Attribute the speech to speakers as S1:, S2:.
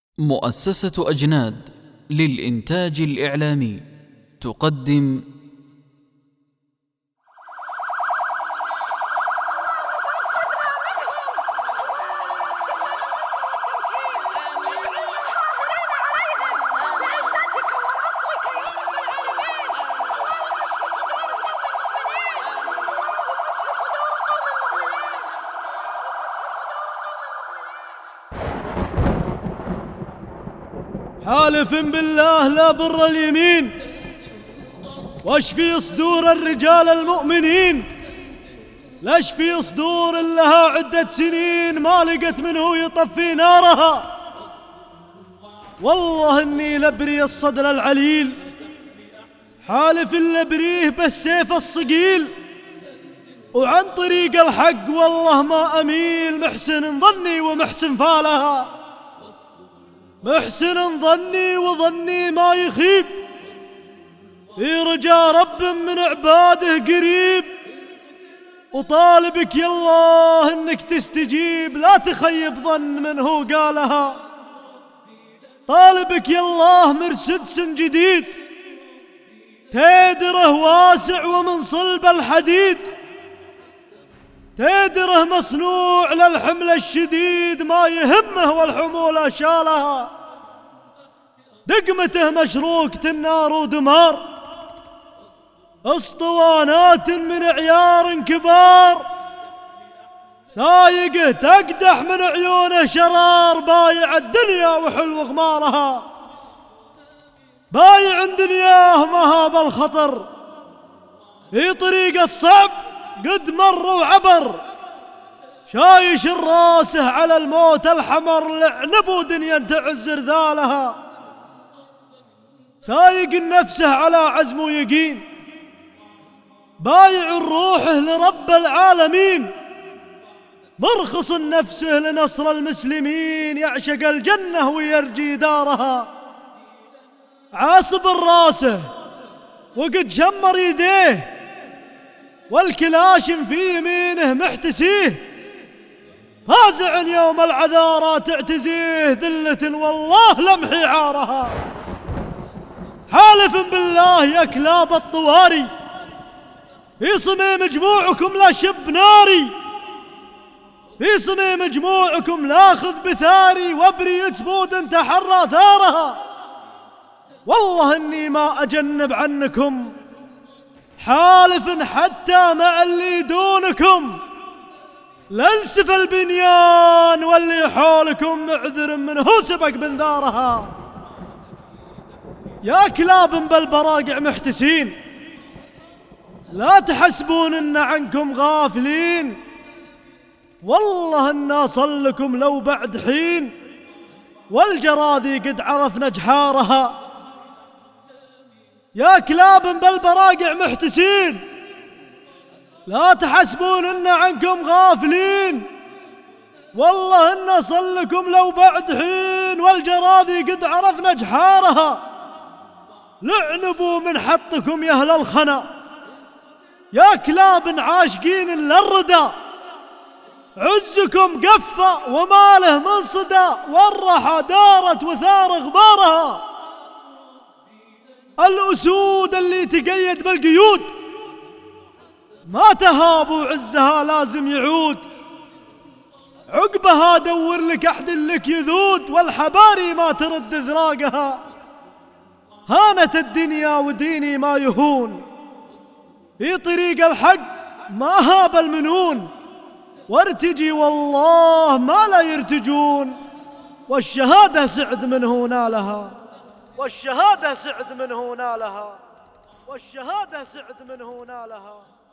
S1: مؤسسة أجناد للإنتاج الإعلامي تقدم
S2: حالف بالله لا بر اليمين واشفي صدور الرجال المؤمنين، لا اشفي صدور لها عدة سنين ما لقت منه يطفي نارها. والله اني لبري الصدر العليل، حالف لبريه بالسيف الصقيل، وعن طريق الحق والله ما اميل. محسن ظني ومحسن فالها، محسن ظني وظني ما يخيب، في رجا رب من عباده قريب. وطالبك يالله انك تستجيب، لا تخيب ظن من هو قالها. طالبك يالله مرسدس جديد، تدره واسع ومن صلب الحديد، تدره مصنوع للحمل الشديد، ما يهمه والحمولة شالها. دقمته مشروكة النار ودمار، اسطوانات من عيار كبار، سايقه تقدح من عيونه شرار. بايع الدنيا وحلو غمارها، بايع دنياه مهاب الخطر، في طريق الصعب قد مر وعبر. شايش الراسه على الموت الحمر، لعنبو دنيا تعز رذالها. سايق نفسه على عزم ويقين، بايع روحه لرب العالمين، مرخص نفسه لنصر المسلمين، يعشق الجنة ويرجي دارها. عاصب راسه وقد شمر يديه، والكلاشم في يمينه محتسيه، فازع يوم العذارى تعتزيه، ذلة والله لمحي عارها. حالف بالله يا كلاب الطواري، في صميم جموعكم لا شب ناري، في صميم جموعكم لاخذ بثاري، وابري جبود تحرى ثارها. والله اني ما اجنب عنكم، حالف حتى مع اللي دونكم، لانسف البنيان واللي حولكم معذر منه سبق بنذارها. يا كلاب بالبراقع محتسين، لا تحسبون ان عنكم غافلين، والله ان صلكم لو بعد حين، والجراذي قد عرفنا جحارها. يا كلاب بالبراقع محتسين، لا تحسبون ان عنكم غافلين، والله ان صلكم لو بعد حين، والجراذي قد عرفنا جحارها. لعنبوا من حطكم يا اهل الخنا، يا كلاب عاشقين للردى، عزكم قفة وماله من صدى، والرحى دارت وثار غبارها. الأسود اللي تقيد بالقيود، ما تهاب وعزها لازم يعود، عقبها دور لك أحد لك يذود، والحباري ما ترد ذراقها. هانت الدنيا وديني ما يهون، في طريق الحق ما هاب المنون، وارتجي والله ما لا يرتجون، والشهادة سعد منه نالها، والشهادة سعد منه نالها، والشهادة سعد منه نالها.